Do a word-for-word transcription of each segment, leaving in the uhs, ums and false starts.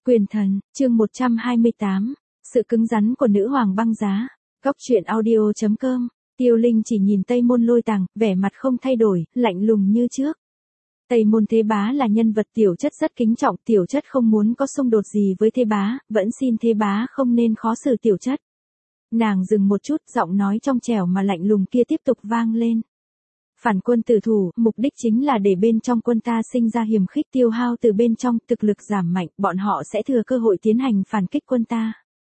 Quyền thần, chương một trăm hai mươi tám, sự cứng rắn của nữ hoàng băng giá. Góc truyện audio chấm com. Tiêu Linh chỉ nhìn Tây Môn Lôi Tàng, vẻ mặt không thay đổi, lạnh lùng như trước. Tây Môn Thế Bá là nhân vật Tiểu Chất rất kính trọng, Tiểu Chất không muốn có xung đột gì với Thế Bá, vẫn xin Thế Bá không nên khó xử Tiểu Chất. Nàng dừng một chút, giọng nói trong trẻo mà lạnh lùng kia tiếp tục vang lên. Phản quân tử thủ, mục đích chính là để bên trong quân ta sinh ra hiềm khích, tiêu hao từ bên trong, thực lực giảm mạnh, bọn họ sẽ thừa cơ hội tiến hành phản kích quân ta.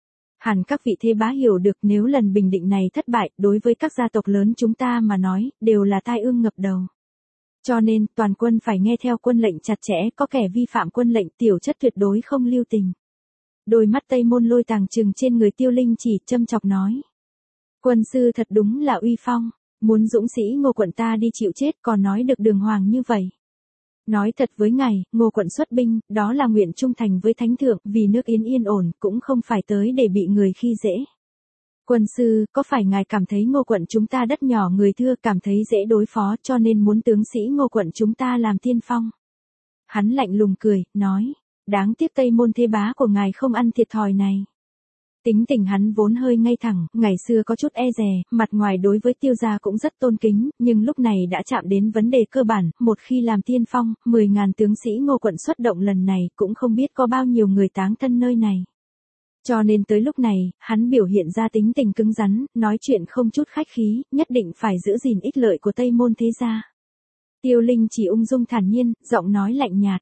Hẳn các vị Thế Bá hiểu được, nếu lần bình định này thất bại, đối với các gia tộc lớn chúng ta mà nói, đều là tai ương ngập đầu. Cho nên, toàn quân phải nghe theo quân lệnh chặt chẽ, có kẻ vi phạm quân lệnh, Tiểu Chất tuyệt đối không lưu tình. Đôi mắt Tây Môn Lôi Tàng trừng trên người Tiêu Linh chỉ, châm chọc nói. Quân sư thật đúng là uy phong. Muốn dũng sĩ Ngô quận ta đi chịu chết, còn nói được đường hoàng như vậy. Nói thật với ngài, Ngô quận xuất binh, đó là nguyện trung thành với thánh thượng, vì nước Yến yên ổn, cũng không phải tới để bị người khi dễ. Quân sư, có phải ngài cảm thấy Ngô quận chúng ta đất nhỏ người thưa, cảm thấy dễ đối phó, cho nên muốn tướng sĩ Ngô quận chúng ta làm tiên phong? Hắn lạnh lùng cười, nói, đáng tiếc Tây Môn Thế Bá của ngài không ăn thiệt thòi này. Tính tình hắn vốn hơi ngây thẳng, ngày xưa có chút e dè, mặt ngoài đối với Tiêu gia cũng rất tôn kính, nhưng lúc này đã chạm đến vấn đề cơ bản, một khi làm tiên phong, mười ngàn tướng sĩ Ngô quận xuất động lần này, cũng không biết có bao nhiêu người táng thân nơi này. Cho nên tới lúc này, hắn biểu hiện ra tính tình cứng rắn, nói chuyện không chút khách khí, nhất định phải giữ gìn ích lợi của Tây Môn Thế gia. Tiêu Linh chỉ ung dung thản nhiên, giọng nói lạnh nhạt.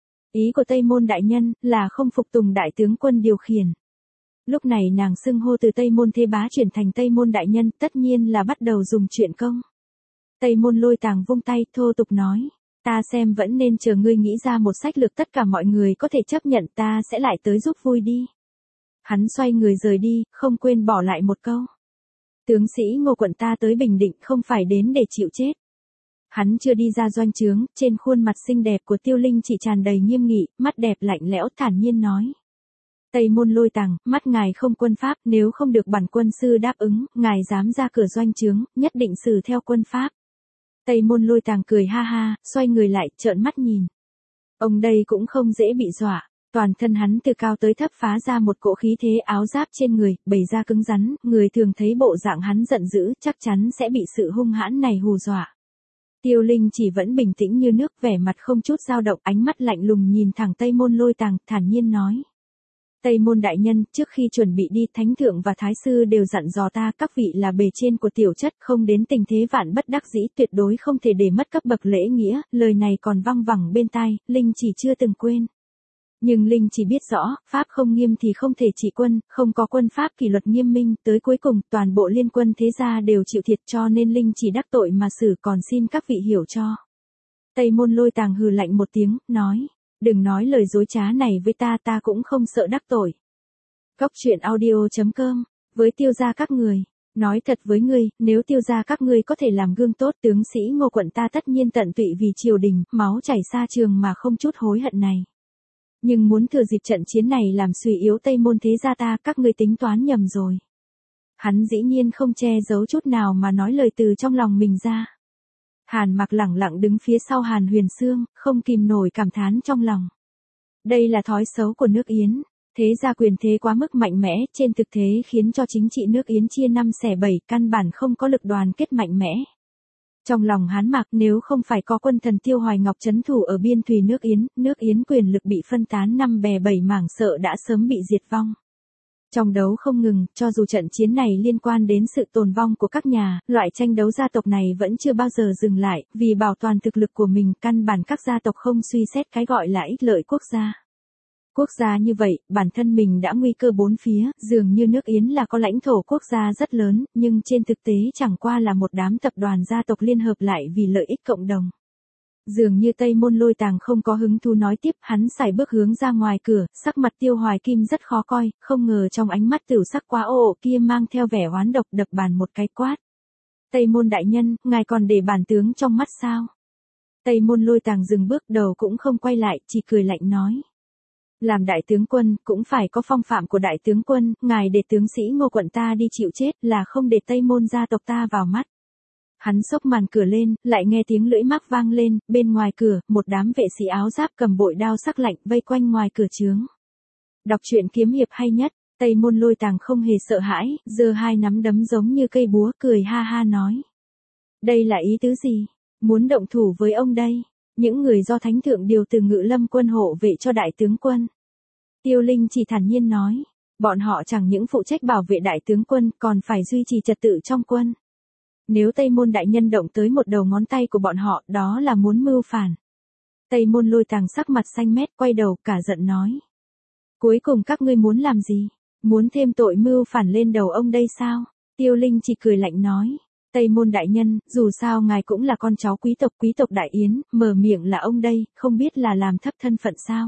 Ý của Tây Môn đại nhân, là không phục tùng đại tướng quân điều khiển. Lúc này nàng xưng hô từ Tây Môn Thế Bá chuyển thành Tây Môn đại nhân, tất nhiên là bắt đầu dùng chuyện công. Tây Môn Lôi Tàng vung tay, thô tục nói, ta xem vẫn nên chờ ngươi nghĩ ra một sách lược tất cả mọi người có thể chấp nhận, ta sẽ lại tới giúp vui đi. Hắn xoay người rời đi, không quên bỏ lại một câu. Tướng sĩ Ngô quận ta tới Bình Định không phải đến để chịu chết. Hắn chưa đi ra doanh trướng, trên khuôn mặt xinh đẹp của Tiêu Linh chỉ tràn đầy nghiêm nghị, mắt đẹp lạnh lẽo thản nhiên nói. Tây Môn Lôi Tàng, mắt ngài không quân pháp, nếu không được bản quân sư đáp ứng, ngài dám ra cửa doanh trướng, nhất định xử theo quân pháp. Tây Môn Lôi Tàng cười ha ha, xoay người lại, trợn mắt nhìn. Ông đây cũng không dễ bị dọa, toàn thân hắn từ cao tới thấp phá ra một cỗ khí thế, áo giáp trên người, bày ra cứng rắn, người thường thấy bộ dạng hắn giận dữ, chắc chắn sẽ bị sự hung hãn này hù dọa. Tiêu Linh chỉ vẫn bình tĩnh như nước, vẻ mặt không chút dao động, ánh mắt lạnh lùng nhìn thẳng Tây Môn Lôi Tàng, thản nhiên nói. Tây Môn đại nhân, trước khi chuẩn bị đi, thánh thượng và thái sư đều dặn dò ta, các vị là bề trên của Tiểu Chất, không đến tình thế vạn bất đắc dĩ, tuyệt đối không thể để mất cấp bậc lễ nghĩa, lời này còn văng vẳng bên tai, Linh chỉ chưa từng quên. Nhưng Linh chỉ biết rõ, pháp không nghiêm thì không thể trị quân, không có quân pháp kỷ luật nghiêm minh, tới cuối cùng, toàn bộ liên quân thế gia đều chịu thiệt, cho nên Linh chỉ đắc tội mà xử, còn xin các vị hiểu cho. Tây Môn Lôi Tàng hừ lạnh một tiếng, nói. Đừng nói lời dối trá này với ta, ta cũng không sợ đắc tội. Góc truyện audio chấm com. Với Tiêu gia các người, nói thật với ngươi, nếu Tiêu gia các ngươi có thể làm gương tốt, tướng sĩ Ngô quận ta tất nhiên tận tụy vì triều đình, máu chảy xa trường mà không chút hối hận này. Nhưng muốn thừa dịp trận chiến này làm suy yếu Tây Môn Thế gia ta, các ngươi tính toán nhầm rồi. Hắn dĩ nhiên không che giấu chút nào mà nói lời từ trong lòng mình ra. Hàn Mặc lẳng lặng đứng phía sau Hàn Huyền Sương, không kìm nổi cảm thán trong lòng. Đây là thói xấu của nước Yến, thế gia quyền thế quá mức mạnh mẽ, trên thực thế khiến cho chính trị nước Yến chia năm xẻ bảy, căn bản không có lực đoàn kết mạnh mẽ. Trong lòng Hán Mặc, nếu không phải có quân thần Tiêu Hoài Ngọc trấn thủ ở biên thùy nước Yến, nước Yến quyền lực bị phân tán năm bè bảy mảng, sợ đã sớm bị diệt vong. Trong đấu không ngừng, cho dù trận chiến này liên quan đến sự tồn vong của các nhà, loại tranh đấu gia tộc này vẫn chưa bao giờ dừng lại, vì bảo toàn thực lực của mình, căn bản các gia tộc không suy xét cái gọi là ích lợi quốc gia. Quốc gia như vậy, bản thân mình đã nguy cơ bốn phía, dường như nước Yến là có lãnh thổ quốc gia rất lớn, nhưng trên thực tế chẳng qua là một đám tập đoàn gia tộc liên hợp lại vì lợi ích cộng đồng. Dường như Tây Môn Lôi Tàng không có hứng thú nói tiếp, hắn sải bước hướng ra ngoài cửa, sắc mặt Tiêu Hoài Kim rất khó coi, không ngờ trong ánh mắt tửu sắc quá ồ kia mang theo vẻ oán độc, đập bàn một cái quát. Tây Môn đại nhân, ngài còn để bản tướng trong mắt sao? Tây Môn Lôi Tàng dừng bước, đầu cũng không quay lại, chỉ cười lạnh nói. Làm đại tướng quân, cũng phải có phong phạm của đại tướng quân, ngài để tướng sĩ Ngô quận ta đi chịu chết, là không để Tây Môn gia tộc ta vào mắt. Hắn xốc màn cửa lên, lại nghe tiếng lưỡi mác vang lên, bên ngoài cửa, một đám vệ sĩ áo giáp cầm bội đao sắc lạnh vây quanh ngoài cửa trướng. Đọc truyện kiếm hiệp hay nhất, Tây Môn Lôi Tàng không hề sợ hãi, giơ hai nắm đấm giống như cây búa cười ha ha nói. Đây là ý tứ gì? Muốn động thủ với ông đây? Những người do Thánh Thượng điều từ Ngự Lâm quân hộ vệ cho đại tướng quân. Tiêu Linh chỉ thản nhiên nói. Bọn họ chẳng những phụ trách bảo vệ đại tướng quân còn phải duy trì trật tự trong quân. Nếu Tây Môn đại nhân động tới một đầu ngón tay của bọn họ đó là muốn mưu phản. Tây Môn Lôi Tàng sắc mặt xanh mét quay đầu cả giận nói. Cuối cùng các ngươi muốn làm gì? Muốn thêm tội mưu phản lên đầu ông đây sao? Tiêu Linh chỉ cười lạnh nói. Tây Môn đại nhân, dù sao ngài cũng là con cháu quý tộc quý tộc Đại Yến, mở miệng là ông đây, không biết là làm thấp thân phận sao?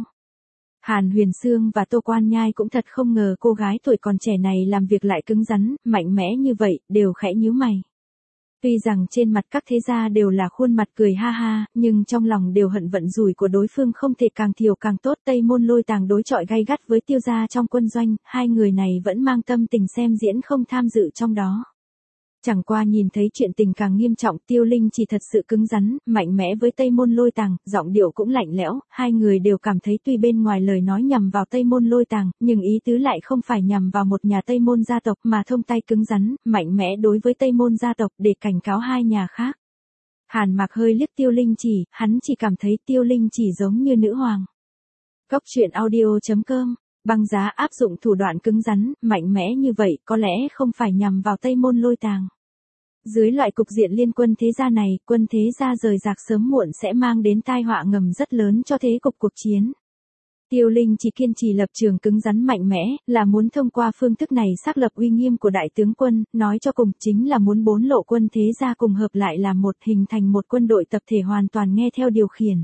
Hàn Huyền Sương và Tô Quan Nhai cũng thật không ngờ cô gái tuổi còn trẻ này làm việc lại cứng rắn, mạnh mẽ như vậy, đều khẽ nhíu mày. Tuy rằng trên mặt các thế gia đều là khuôn mặt cười ha ha, nhưng trong lòng đều hận vận rủi của đối phương không thể càng thiểu càng tốt. Tây Môn Lôi Tàng đối chọi gay gắt với Tiêu gia trong quân doanh, hai người này vẫn mang tâm tình xem diễn không tham dự trong đó. Chẳng qua nhìn thấy chuyện tình càng nghiêm trọng, Tiêu Linh chỉ thật sự cứng rắn, mạnh mẽ với Tây Môn Lôi Tàng, giọng điệu cũng lạnh lẽo, hai người đều cảm thấy tuy bên ngoài lời nói nhằm vào Tây Môn Lôi Tàng, nhưng ý tứ lại không phải nhằm vào một nhà Tây Môn gia tộc mà thông tay cứng rắn, mạnh mẽ đối với Tây Môn gia tộc để cảnh cáo hai nhà khác. Hàn Mạc hơi liếc Tiêu Linh chỉ, hắn chỉ cảm thấy Tiêu Linh chỉ giống như nữ hoàng. Cốc truyện audio chấm com Băng Giá áp dụng thủ đoạn cứng rắn, mạnh mẽ như vậy có lẽ không phải nhằm vào Tây Môn Lôi Tàng. Dưới loại cục diện liên quân thế gia này, quân thế gia rời rạc sớm muộn sẽ mang đến tai họa ngầm rất lớn cho thế cục cuộc chiến. Tiêu Linh chỉ kiên trì lập trường cứng rắn mạnh mẽ, là muốn thông qua phương thức này xác lập uy nghiêm của đại tướng quân, nói cho cùng chính là muốn bốn lộ quân thế gia cùng hợp lại làm một, hình thành một quân đội tập thể hoàn toàn nghe theo điều khiển.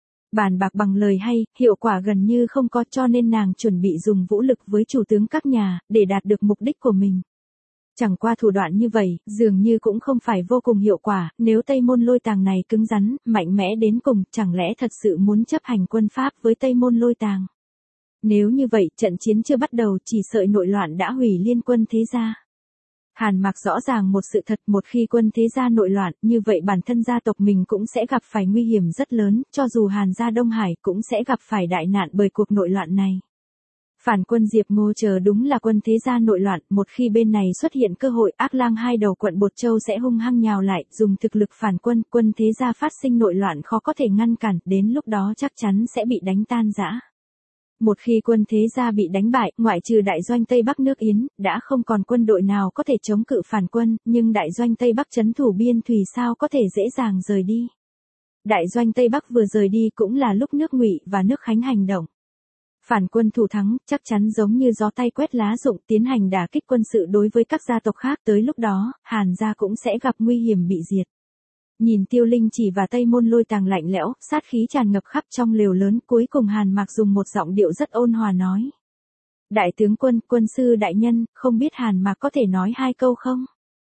Bàn bạc bằng lời hay, hiệu quả gần như không có, cho nên nàng chuẩn bị dùng vũ lực với chủ tướng các nhà, để đạt được mục đích của mình. Chẳng qua thủ đoạn như vậy, dường như cũng không phải vô cùng hiệu quả, nếu Tây Môn Lôi Tàng này cứng rắn, mạnh mẽ đến cùng, chẳng lẽ thật sự muốn chấp hành quân pháp với Tây Môn Lôi Tàng. Nếu như vậy, trận chiến chưa bắt đầu chỉ sợi nội loạn đã hủy liên quân thế gia. Hàn Mạc rõ ràng một sự thật, một khi quân thế gia nội loạn, như vậy bản thân gia tộc mình cũng sẽ gặp phải nguy hiểm rất lớn, cho dù Hàn gia Đông Hải cũng sẽ gặp phải đại nạn bởi cuộc nội loạn này. Phản quân Diệp Ngô chờ đúng là quân thế gia nội loạn, một khi bên này xuất hiện cơ hội, Ác Lang hai đầu quận Bột Châu sẽ hung hăng nhào lại, dùng thực lực phản quân, quân thế gia phát sinh nội loạn khó có thể ngăn cản, đến lúc đó chắc chắn sẽ bị đánh tan rã. Một khi quân thế gia bị đánh bại, ngoại trừ đại doanh Tây Bắc nước Yến, đã không còn quân đội nào có thể chống cự phản quân, nhưng đại doanh Tây Bắc trấn thủ biên thùy sao có thể dễ dàng rời đi. Đại doanh Tây Bắc vừa rời đi cũng là lúc nước Ngụy và nước Khánh hành động. Phản quân thủ thắng, chắc chắn giống như gió tay quét lá rụng, tiến hành đả kích quân sự đối với các gia tộc khác, tới lúc đó, Hàn gia cũng sẽ gặp nguy hiểm bị diệt. Nhìn Tiêu Linh chỉ và Tây Môn Lôi Tàng lạnh lẽo, sát khí tràn ngập khắp trong lều lớn, cuối cùng Hàn Mạc dùng một giọng điệu rất ôn hòa nói. Đại tướng quân, quân sư đại nhân, không biết Hàn Mạc có thể nói hai câu không?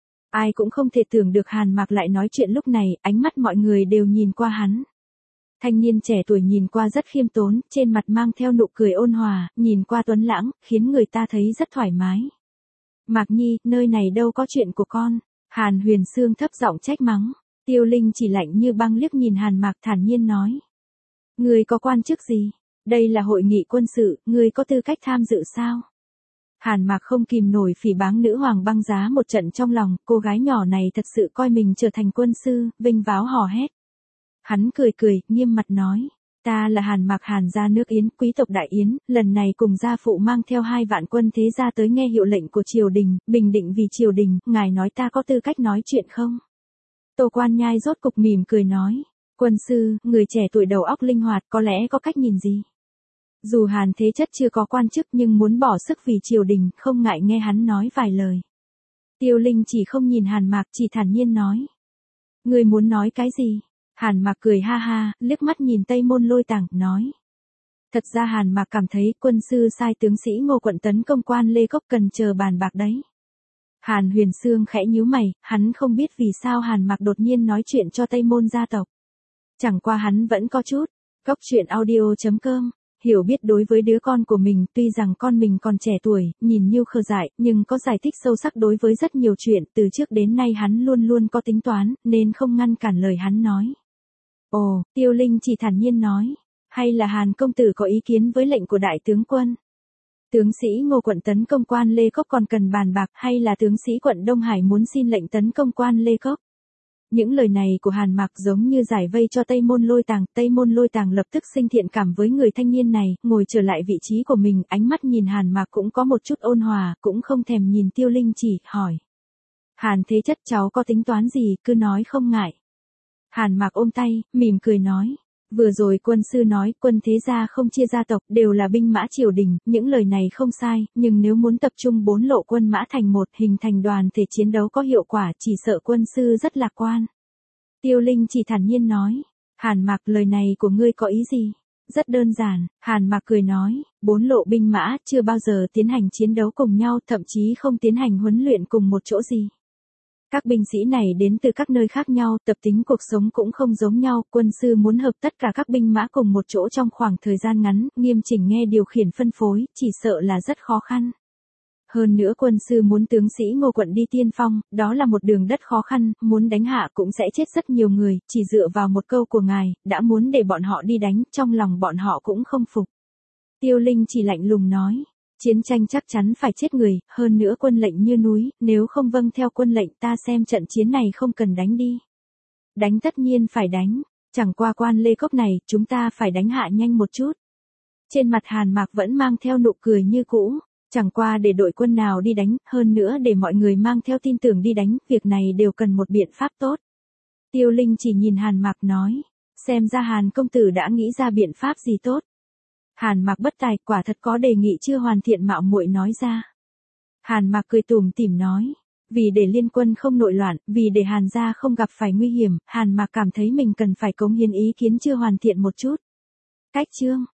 Ai cũng không thể tưởng được Hàn Mạc lại nói chuyện lúc này, ánh mắt mọi người đều nhìn qua hắn. Thanh niên trẻ tuổi nhìn qua rất khiêm tốn, trên mặt mang theo nụ cười ôn hòa, nhìn qua tuấn lãng, khiến người ta thấy rất thoải mái. Mạc Nhi, nơi này đâu có chuyện của con. Hàn Huyền Sương thấp giọng trách mắng. Tiêu Linh chỉ lạnh như băng liếc nhìn Hàn Mạc thản nhiên nói. Ngươi có quan chức gì? Đây là hội nghị quân sự, ngươi có tư cách tham dự sao? Hàn Mạc không kìm nổi phỉ báng nữ hoàng Băng Giá một trận trong lòng, cô gái nhỏ này thật sự coi mình trở thành quân sư, vinh váo hò hét. Hắn cười cười, nghiêm mặt nói. Ta là Hàn Mạc Hàn gia nước Yến, quý tộc Đại Yến, lần này cùng gia phụ mang theo hai vạn quân thế gia tới nghe hiệu lệnh của triều đình, bình định vì triều đình, ngài nói ta có tư cách nói chuyện không? Tô Quan Nhai rốt cục mỉm cười nói. Quân sư, người trẻ tuổi đầu óc linh hoạt, có lẽ có cách nhìn gì? Dù Hàn Thế Chất chưa có quan chức nhưng muốn bỏ sức vì triều đình, không ngại nghe hắn nói vài lời. Tiêu Linh chỉ không nhìn Hàn Mạc, chỉ thản nhiên nói. Người muốn nói cái gì? Hàn Mạc cười ha ha, liếc mắt nhìn Tây Môn Lôi Tàng, nói. Thật ra Hàn Mạc cảm thấy quân sư sai tướng sĩ Ngô Quận tấn công quan Lê Cốc cần chờ bàn bạc đấy. Hàn Huyền Sương khẽ nhíu mày, hắn không biết vì sao Hàn Mạc đột nhiên nói chuyện cho Tây Môn gia tộc. Chẳng qua hắn vẫn có chút. Cốc truyện audio chấm com Hiểu biết đối với đứa con của mình, tuy rằng con mình còn trẻ tuổi, nhìn như khờ dại, nhưng có giải thích sâu sắc đối với rất nhiều chuyện, từ trước đến nay hắn luôn luôn có tính toán, nên không ngăn cản lời hắn nói. Ồ, Tiêu Linh chỉ thản nhiên nói, hay là Hàn công tử có ý kiến với lệnh của đại tướng quân? Tướng sĩ Ngô quận tấn công quan Lê Cốc còn cần bàn bạc hay là tướng sĩ quận Đông Hải muốn xin lệnh tấn công quan Lê Cốc? Những lời này của Hàn Mạc giống như giải vây cho Tây Môn Lôi Tàng. Tây Môn Lôi Tàng lập tức sinh thiện cảm với người thanh niên này, ngồi trở lại vị trí của mình, ánh mắt nhìn Hàn Mạc cũng có một chút ôn hòa, cũng không thèm nhìn Tiêu Linh Chỉ, hỏi. Hàn Thế Chất, cháu có tính toán gì, cứ nói không ngại. Hàn Mạc ôm tay, mỉm cười nói. Vừa rồi quân sư nói quân thế gia không chia gia tộc, đều là binh mã triều đình, những lời này không sai, nhưng nếu muốn tập trung bốn lộ quân mã thành một, hình thành đoàn thể chiến đấu có hiệu quả, chỉ sợ quân sư rất lạc quan. Tiêu Linh chỉ thản nhiên nói. Hàn Mạc, lời này của ngươi có ý gì? Rất đơn giản, Hàn Mạc cười nói, bốn lộ binh mã chưa bao giờ tiến hành chiến đấu cùng nhau, thậm chí không tiến hành huấn luyện cùng một chỗ gì. Các binh sĩ này đến từ các nơi khác nhau, tập tính cuộc sống cũng không giống nhau, quân sư muốn hợp tất cả các binh mã cùng một chỗ trong khoảng thời gian ngắn, nghiêm chỉnh nghe điều khiển phân phối, chỉ sợ là rất khó khăn. Hơn nữa quân sư muốn tướng sĩ Ngô quận đi tiên phong, đó là một đường đất khó khăn, muốn đánh hạ cũng sẽ chết rất nhiều người, chỉ dựa vào một câu của ngài, đã muốn để bọn họ đi đánh, trong lòng bọn họ cũng không phục. Tiêu Linh chỉ lạnh lùng nói. Chiến tranh chắc chắn phải chết người, hơn nữa quân lệnh như núi, nếu không vâng theo quân lệnh ta xem trận chiến này không cần đánh đi. Đánh tất nhiên phải đánh, chẳng qua quan Lê Cốc này, chúng ta phải đánh hạ nhanh một chút. Trên mặt Hàn Mạc vẫn mang theo nụ cười như cũ, chẳng qua để đội quân nào đi đánh, hơn nữa để mọi người mang theo tin tưởng đi đánh, việc này đều cần một biện pháp tốt. Tiêu Linh chỉ nhìn Hàn Mạc nói, xem ra Hàn công tử đã nghĩ ra biện pháp gì tốt. Hàn Mạc bất tài, quả thật có đề nghị chưa hoàn thiện mạo muội nói ra. Hàn Mạc cười tủm tỉm nói, vì để liên quân không nội loạn, vì để Hàn gia không gặp phải nguy hiểm, Hàn Mạc cảm thấy mình cần phải cống hiến ý kiến chưa hoàn thiện một chút. Cách chương